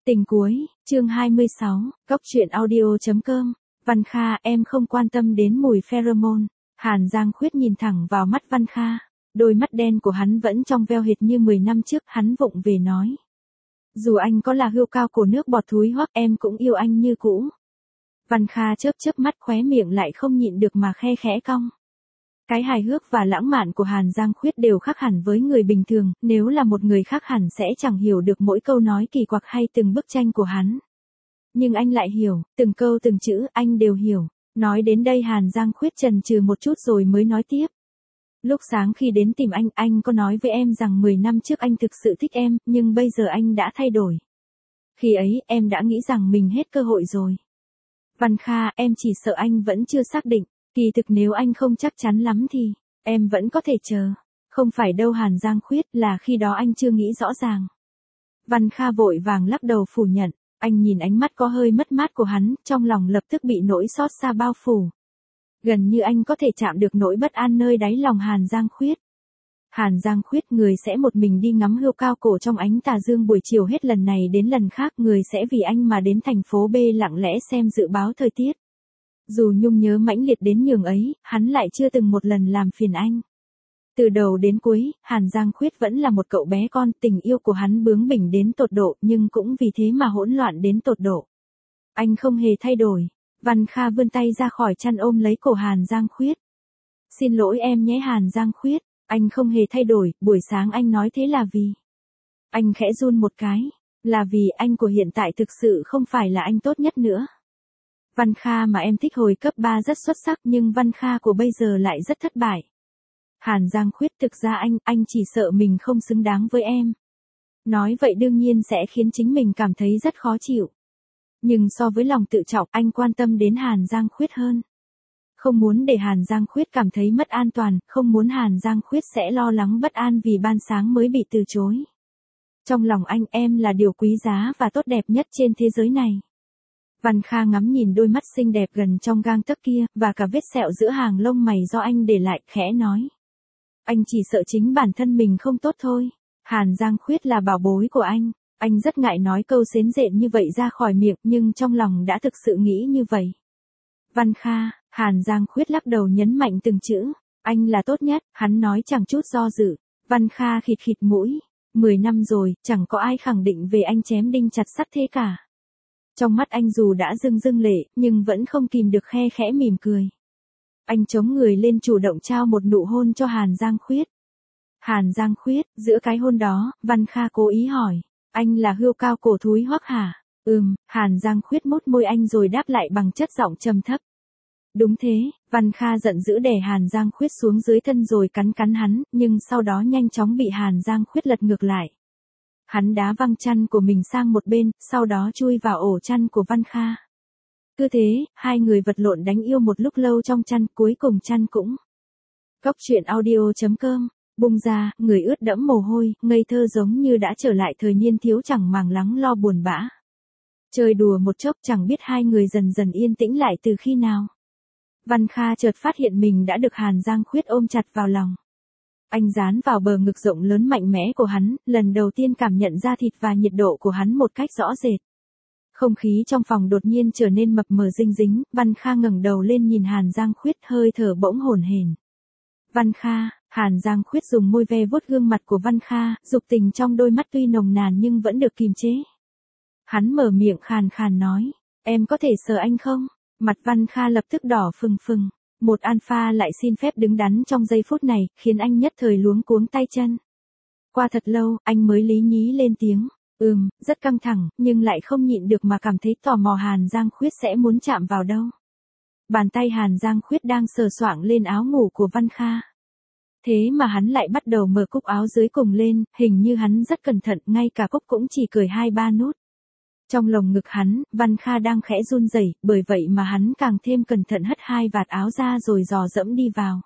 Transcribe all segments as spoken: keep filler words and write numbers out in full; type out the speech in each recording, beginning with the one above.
Tình cuối, chương hai mươi sáu, Cốc truyện audio chấm com. Văn Kha, em không quan tâm đến mùi pheromone. Hàn Giang Khuyết nhìn thẳng vào mắt Văn Kha. Đôi mắt đen của hắn vẫn trong veo hệt như mười năm trước, hắn vụng về nói. Dù anh có là hươu cao cổ nước bọt thúi hoắc, em cũng yêu anh như cũ. Văn Kha chớp chớp mắt, khóe miệng lại không nhịn được mà khe khẽ cong. Cái hài hước và lãng mạn của Hàn Giang Khuyết đều khác hẳn với người bình thường, nếu là một người khác hẳn sẽ chẳng hiểu được mỗi câu nói kỳ quặc hay từng bức tranh của hắn. Nhưng anh lại hiểu, từng câu từng chữ anh đều hiểu. Nói đến đây Hàn Giang Khuyết chần chừ một chút rồi mới nói tiếp. Lúc sáng khi đến tìm anh, anh có nói với em rằng mười năm trước anh thực sự thích em, nhưng bây giờ anh đã thay đổi. Khi ấy, em đã nghĩ rằng mình hết cơ hội rồi. Văn Kha, em chỉ sợ anh vẫn chưa xác định. Kỳ thực nếu anh không chắc chắn lắm thì, em vẫn có thể chờ. Không phải đâu Hàn Giang Khuyết, là khi đó anh chưa nghĩ rõ ràng. Văn Kha vội vàng lắc đầu phủ nhận. Anh nhìn ánh mắt có hơi mất mát của hắn, trong lòng lập tức bị nỗi xót xa bao phủ. Gần như anh có thể chạm được nỗi bất an nơi đáy lòng Hàn Giang Khuyết. Hàn Giang Khuyết, người sẽ một mình đi ngắm hươu cao cổ trong ánh tà dương buổi chiều hết lần này đến lần khác, người sẽ vì anh mà đến thành phố B lặng lẽ xem dự báo thời tiết. Dù nhung nhớ mãnh liệt đến nhường ấy, hắn lại chưa từng một lần làm phiền anh. Từ đầu đến cuối, Hàn Giang Khuyết vẫn là một cậu bé con, tình yêu của hắn bướng bỉnh đến tột độ, nhưng cũng vì thế mà hỗn loạn đến tột độ. Anh không hề thay đổi. Văn Kha vươn tay ra khỏi chăn ôm lấy cổ Hàn Giang Khuyết. Xin lỗi em nhé Hàn Giang Khuyết, anh không hề thay đổi, buổi sáng anh nói thế là vì. Anh khẽ run một cái, là vì anh của hiện tại thực sự không phải là anh tốt nhất nữa. Văn Kha mà em thích hồi cấp ba rất xuất sắc, nhưng Văn Kha của bây giờ lại rất thất bại. Hàn Giang Khuyết, thực ra anh, anh chỉ sợ mình không xứng đáng với em. Nói vậy đương nhiên sẽ khiến chính mình cảm thấy rất khó chịu. Nhưng so với lòng tự trọng, anh quan tâm đến Hàn Giang Khuyết hơn. Không muốn để Hàn Giang Khuyết cảm thấy mất an toàn, không muốn Hàn Giang Khuyết sẽ lo lắng bất an vì ban sáng mới bị từ chối. Trong lòng anh, em là điều quý giá và tốt đẹp nhất trên thế giới này. Văn Kha ngắm nhìn đôi mắt xinh đẹp gần trong gang tấc kia, và cả vết sẹo giữa hàng lông mày do anh để lại, khẽ nói. Anh chỉ sợ chính bản thân mình không tốt thôi. Hàn Giang Khuyết là bảo bối của anh. Anh rất ngại nói câu xến rện như vậy ra khỏi miệng, nhưng trong lòng đã thực sự nghĩ như vậy. Văn Kha, Hàn Giang Khuyết lắc đầu nhấn mạnh từng chữ. Anh là tốt nhất, hắn nói chẳng chút do dự. Văn Kha khịt khịt mũi. Mười năm rồi, chẳng có ai khẳng định về anh chém đinh chặt sắt thế cả. Trong mắt anh dù đã rưng rưng lệ, nhưng vẫn không kìm được khe khẽ mỉm cười. Anh chống người lên chủ động trao một nụ hôn cho Hàn Giang Khuyết. Hàn Giang Khuyết, giữa cái hôn đó, Văn Kha cố ý hỏi. Anh là hươu cao cổ thúi hoắc hả? Ừm, Hàn Giang Khuyết mút môi anh rồi đáp lại bằng chất giọng trầm thấp. Đúng thế, Văn Kha giận dữ đè Hàn Giang Khuyết xuống dưới thân rồi cắn cắn hắn, nhưng sau đó nhanh chóng bị Hàn Giang Khuyết lật ngược lại. Hắn đá văng chăn của mình sang một bên, sau đó chui vào ổ chăn của Văn Kha. Cứ thế, hai người vật lộn đánh yêu một lúc lâu trong chăn, cuối cùng chăn cũng. Cốc truyện audio chấm com. Bung ra, người ướt đẫm mồ hôi, ngây thơ giống như đã trở lại thời niên thiếu chẳng màng lắng lo buồn bã. Chơi đùa một chốc chẳng biết hai người dần dần yên tĩnh lại từ khi nào. Văn Kha chợt phát hiện mình đã được Hàn Giang Khuyết ôm chặt vào lòng. Anh dán vào bờ ngực rộng lớn mạnh mẽ của hắn, lần đầu tiên cảm nhận ra thịt và nhiệt độ của hắn một cách rõ rệt. Không khí trong phòng đột nhiên trở nên mập mờ dinh dính, Văn Kha ngẩng đầu lên nhìn Hàn Giang Khuyết, hơi thở bỗng hổn hển. Văn Kha, Hàn Giang Khuyết dùng môi ve vuốt gương mặt của Văn Kha, dục tình trong đôi mắt tuy nồng nàn nhưng vẫn được kìm chế. Hắn mở miệng khàn khàn nói, em có thể sờ anh không? Mặt Văn Kha lập tức đỏ phừng phừng. Một alpha lại xin phép đứng đắn trong giây phút này, khiến anh nhất thời luống cuống tay chân. Qua thật lâu, anh mới lý nhí lên tiếng. Ừm, rất căng thẳng, nhưng lại không nhịn được mà cảm thấy tò mò Hàn Giang Khuyết sẽ muốn chạm vào đâu. Bàn tay Hàn Giang Khuyết đang sờ soạng lên áo ngủ của Văn Kha. Thế mà hắn lại bắt đầu mở cúc áo dưới cùng lên, hình như hắn rất cẩn thận, ngay cả cúc cũng chỉ cởi hai ba nút. Trong lồng ngực hắn, Văn Kha đang khẽ run rẩy, bởi vậy mà hắn càng thêm cẩn thận hất hai vạt áo ra rồi dò dẫm đi vào.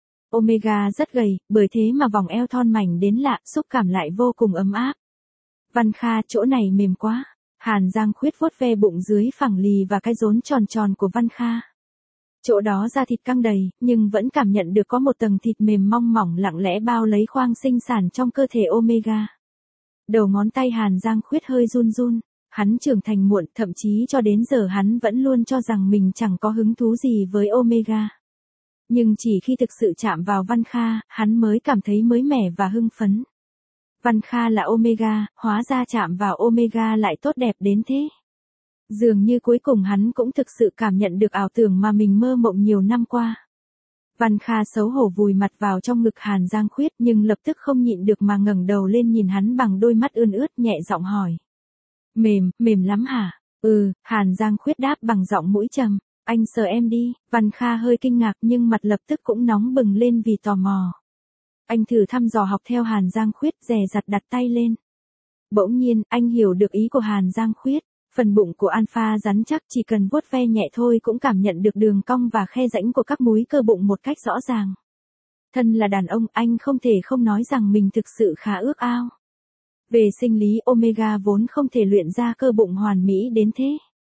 Omega rất gầy, bởi thế mà vòng eo thon mảnh đến lạ, xúc cảm lại vô cùng ấm áp. Văn Kha, chỗ này mềm quá. Hàn Giang Khuyết vuốt ve bụng dưới phẳng lì và cái rốn tròn tròn của Văn Kha. Chỗ đó da thịt căng đầy, nhưng vẫn cảm nhận được có một tầng thịt mềm mong mỏng lặng lẽ bao lấy khoang sinh sản trong cơ thể Omega. Đầu ngón tay Hàn Giang Khuyết hơi run run. Hắn trưởng thành muộn, thậm chí cho đến giờ hắn vẫn luôn cho rằng mình chẳng có hứng thú gì với Omega. Nhưng chỉ khi thực sự chạm vào Văn Kha, hắn mới cảm thấy mới mẻ và hưng phấn. Văn Kha là Omega, hóa ra chạm vào Omega lại tốt đẹp đến thế. Dường như cuối cùng hắn cũng thực sự cảm nhận được ảo tưởng mà mình mơ mộng nhiều năm qua. Văn Kha xấu hổ vùi mặt vào trong ngực Hàn Giang Khuyết nhưng lập tức không nhịn được mà ngẩng đầu lên nhìn hắn bằng đôi mắt ươn ướt nhẹ giọng hỏi. Mềm, mềm lắm hả? Ừ, Hàn Giang Khuyết đáp bằng giọng mũi trầm. Anh sờ em đi. Văn Kha hơi kinh ngạc nhưng mặt lập tức cũng nóng bừng lên vì tò mò. Anh thử thăm dò học theo Hàn Giang Khuyết dè dặt đặt tay lên. Bỗng nhiên, anh hiểu được ý của Hàn Giang Khuyết. Phần bụng của Alpha rắn chắc chỉ cần vuốt ve nhẹ thôi cũng cảm nhận được đường cong và khe rãnh của các múi cơ bụng một cách rõ ràng. Thân là đàn ông, anh không thể không nói rằng mình thực sự khá ước ao. Về sinh lý, Omega vốn không thể luyện ra cơ bụng hoàn mỹ đến thế.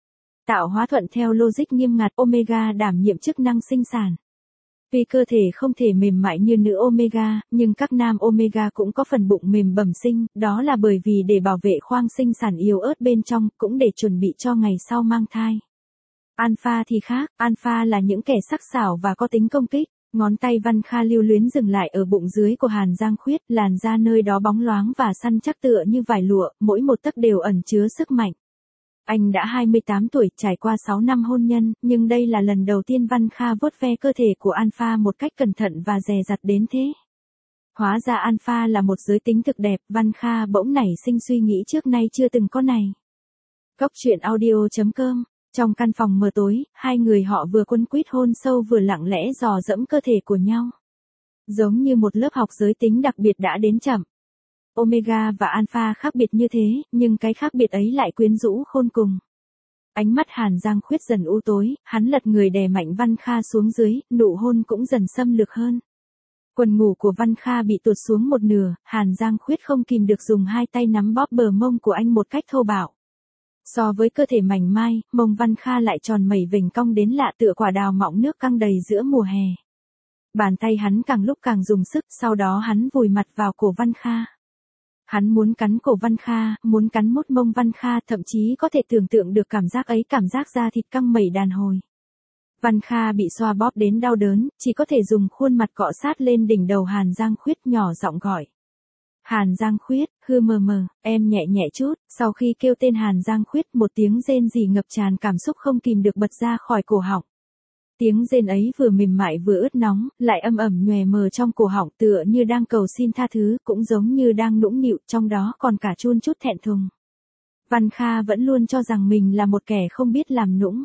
Tạo hóa thuận theo logic nghiêm ngặt, Omega đảm nhiệm chức năng sinh sản. Vì cơ thể không thể mềm mại như nữ Omega, nhưng các nam Omega cũng có phần bụng mềm bẩm sinh, đó là bởi vì để bảo vệ khoang sinh sản yếu ớt bên trong, cũng để chuẩn bị cho ngày sau mang thai. Alpha thì khác, Alpha là những kẻ sắc sảo và có tính công kích. Ngón tay Văn Kha lưu luyến dừng lại ở bụng dưới của Hàn Giang Khuyết, làn da nơi đó bóng loáng và săn chắc tựa như vải lụa, mỗi một tấc đều ẩn chứa sức mạnh. Anh đã hai mươi tám tuổi, trải qua sáu năm hôn nhân, nhưng đây là lần đầu tiên Văn Kha vuốt ve cơ thể của Alpha một cách cẩn thận và dè dặt đến thế. Hóa ra Alpha là một giới tính thực đẹp, Văn Kha bỗng nảy sinh suy nghĩ trước nay chưa từng có này. Cốc truyện audio chấm com. Trong căn phòng mờ tối, hai người họ vừa quấn quýt hôn sâu vừa lặng lẽ dò dẫm cơ thể của nhau. Giống như một lớp học giới tính đặc biệt đã đến chậm. Omega và Alpha khác biệt như thế, nhưng cái khác biệt ấy lại quyến rũ khôn cùng. Ánh mắt Hàn Giang Khuyết dần u tối, hắn lật người đè mạnh Văn Kha xuống dưới, nụ hôn cũng dần xâm lược hơn. Quần ngủ của Văn Kha bị tuột xuống một nửa, Hàn Giang Khuyết không kìm được dùng hai tay nắm bóp bờ mông của anh một cách thô bạo. So với cơ thể mảnh mai, mông Văn Kha lại tròn mẩy vểnh cong đến lạ tựa quả đào mọng nước căng đầy giữa mùa hè. Bàn tay hắn càng lúc càng dùng sức, sau đó hắn vùi mặt vào cổ Văn Kha. Hắn muốn cắn cổ Văn Kha, muốn cắn mốt mông Văn Kha, thậm chí có thể tưởng tượng được cảm giác ấy, cảm giác da thịt căng mẩy đàn hồi. Văn Kha bị xoa bóp đến đau đớn, chỉ có thể dùng khuôn mặt cọ sát lên đỉnh đầu Hàn Giang Khuyết nhỏ giọng gọi. Hàn Giang Khuyết, hư mờ mờ, em nhẹ nhẹ chút. Sau khi kêu tên Hàn Giang Khuyết, một tiếng rên rỉ ngập tràn cảm xúc không kìm được bật ra khỏi cổ họng. Tiếng rên ấy vừa mềm mại vừa ướt nóng, lại âm ẩm nhòe mờ trong cổ họng, tựa như đang cầu xin tha thứ, cũng giống như đang nũng nịu, trong đó còn cả chun chút thẹn thùng. Văn Kha vẫn luôn cho rằng mình là một kẻ không biết làm nũng.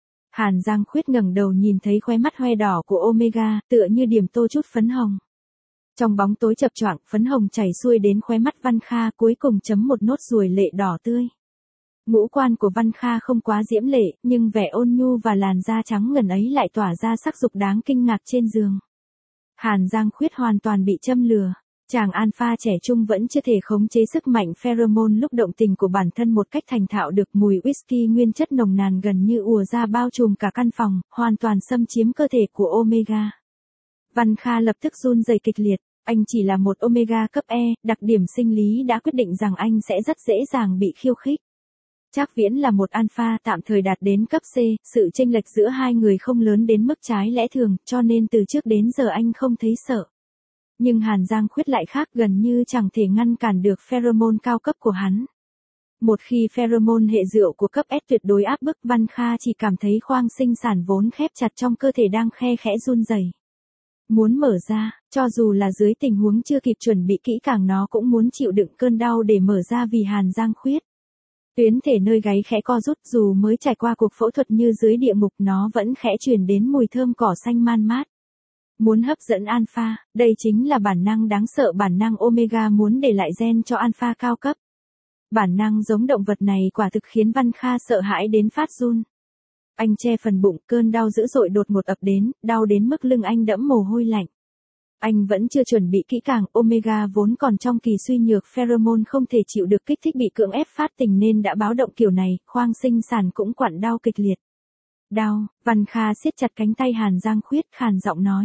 Hàn Giang Khuyết ngẩng đầu nhìn thấy khóe mắt hoe đỏ của Omega, tựa như điểm tô chút phấn hồng. Trong bóng tối chập choạng, phấn hồng chảy xuôi đến khóe mắt Văn Kha, cuối cùng chấm một nốt ruồi lệ đỏ tươi. Ngũ quan của Văn Kha không quá diễm lệ, nhưng vẻ ôn nhu và làn da trắng ngần ấy lại tỏa ra sắc dục đáng kinh ngạc trên giường. Hàn Giang Khuyết hoàn toàn bị châm lừa. Chàng Alpha trẻ trung vẫn chưa thể khống chế sức mạnh pheromone lúc động tình của bản thân một cách thành thạo được. Mùi whisky nguyên chất nồng nàn gần như ùa ra bao trùm cả căn phòng, hoàn toàn xâm chiếm cơ thể của Omega. Văn Kha lập tức run rẩy kịch liệt. Anh chỉ là một Omega cấp E, đặc điểm sinh lý đã quyết định rằng anh sẽ rất dễ dàng bị khiêu khích. Trác Viễn là một Alpha tạm thời đạt đến cấp C, sự chênh lệch giữa hai người không lớn đến mức trái lẽ thường, cho nên từ trước đến giờ anh không thấy sợ. Nhưng Hàn Giang Khuyết lại khác, gần như chẳng thể ngăn cản được pheromone cao cấp của hắn. Một khi pheromone hệ rượu của cấp S tuyệt đối áp bức, Văn Kha chỉ cảm thấy khoang sinh sản vốn khép chặt trong cơ thể đang khe khẽ run rẩy. Muốn mở ra, cho dù là dưới tình huống chưa kịp chuẩn bị kỹ càng, nó cũng muốn chịu đựng cơn đau để mở ra vì Hàn Giang Khuyết. Tuyến thể nơi gáy khẽ co rút, dù mới trải qua cuộc phẫu thuật như dưới địa ngục, nó vẫn khẽ truyền đến mùi thơm cỏ xanh man mát. Muốn hấp dẫn Alpha, đây chính là bản năng đáng sợ, bản năng Omega muốn để lại gen cho Alpha cao cấp. Bản năng giống động vật này quả thực khiến Văn Kha sợ hãi đến phát run. Anh che phần bụng, cơn đau dữ dội đột ngột ập đến, đau đến mức lưng anh đẫm mồ hôi lạnh. Anh vẫn chưa chuẩn bị kỹ càng, Omega vốn còn trong kỳ suy nhược, pheromone không thể chịu được kích thích, bị cưỡng ép phát tình nên đã báo động kiểu này, khoang sinh sản cũng quặn đau kịch liệt. Đau, Văn Kha siết chặt cánh tay Hàn Giang Khuyết, khàn giọng nói.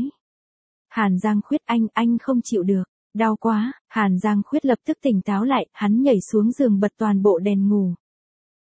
Hàn Giang Khuyết, anh, anh không chịu được, đau quá. Hàn Giang Khuyết lập tức tỉnh táo lại, hắn nhảy xuống giường bật toàn bộ đèn ngủ.